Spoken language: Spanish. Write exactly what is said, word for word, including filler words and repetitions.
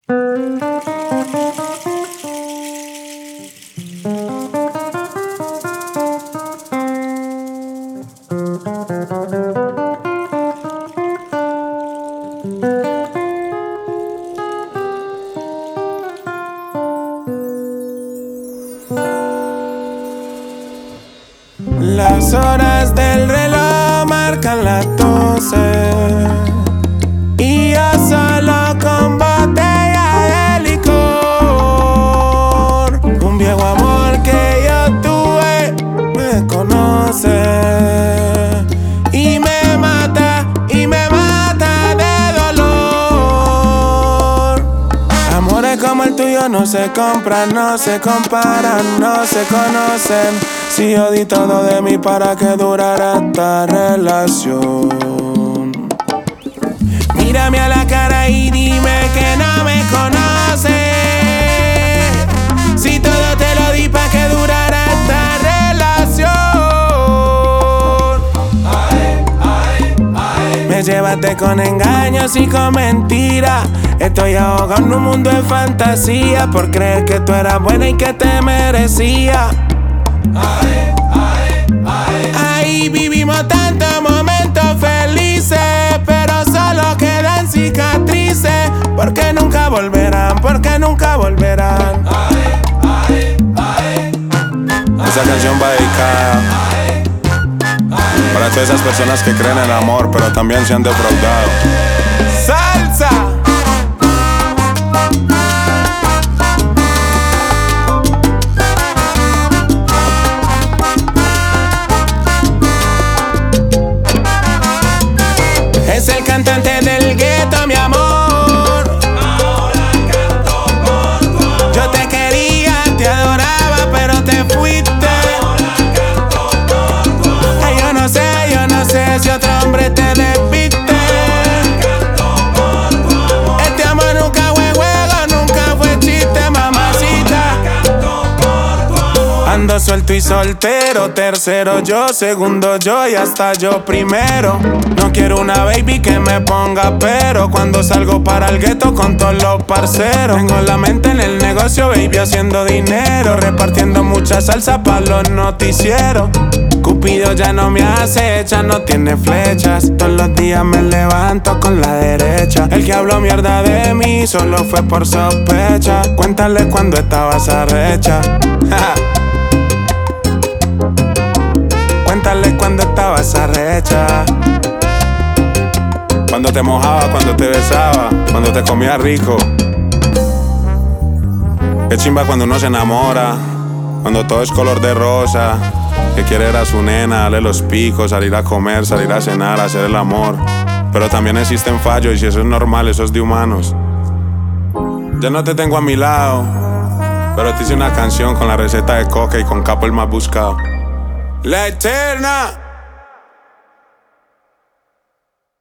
Las horas del reloj marcan las doce y yo solo con botella de licor. Un viejo amor que yo tuve me conoce y me mata, y me mata de dolor. Amores como el tuyo no se compran, no se comparan, no se conocen. Si yo di todo de mí para que durara esta relación. Mírame a la cara y dime que no me conoces. Si todo te lo di para que durara esta relación. Ay, ay, ay. Me llevaste con engaños y con mentiras. Estoy ahogado en un mundo de fantasía por creer que tú eras buena y que te merecía. Ay, ay, ay. Ahí vivimos tantos momentos felices, pero solo quedan cicatrices, porque nunca volverán, porque nunca volverán. Ay, ay, ay. Esa canción va dedicada para todas esas personas que creen en el amor, pero también se han defraudado. ¡Salsa! Es el cantante del gueto, mi amor. Ahora canto por tu amor. Yo te quería, te adoraba, pero te fuiste. Ahora canto por tu amor. Ay, yo no sé, yo no sé si otro hombre te despiste. Canto por tu amor. Este amor nunca fue juego, nunca fue chiste, mamacita. Canto por tu amor. Ando suelto y soltero, tercero yo, segundo yo y hasta yo primero. No quiero una baby que me ponga pero cuando salgo para el gueto con todos los parceros. Tengo la mente en el negocio, baby, haciendo dinero, repartiendo mucha salsa pa' los noticieros. Cupido ya no me acecha, no tiene flechas. Todos los días me levanto con la derecha. El que habló mierda de mí solo fue por sospecha. Cuéntale cuando estabas arrecha. Cuéntale cuando estabas arrecha. Cuando te mojaba, cuando te besaba, cuando te comía rico. Qué chimba cuando uno se enamora, cuando todo es color de rosa. Que quiere ver a su nena, darle los picos, salir a comer, salir a cenar, hacer el amor. Pero también existen fallos y si eso es normal, eso es de humanos. Ya no te tengo a mi lado, pero te hice una canción con la receta de coca y con Capo el más buscado. La Eterna.